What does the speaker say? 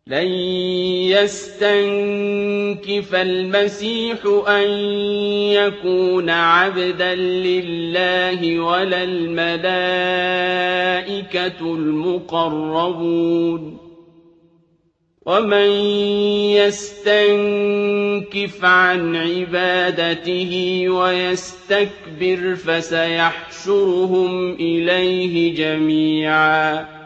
لن يستنكف المسيح أن يكون عبدا لله ولا الملائكة المقربون ومن يستنكف عن عبادته ويستكبر فسيحشرهم إليه جميعا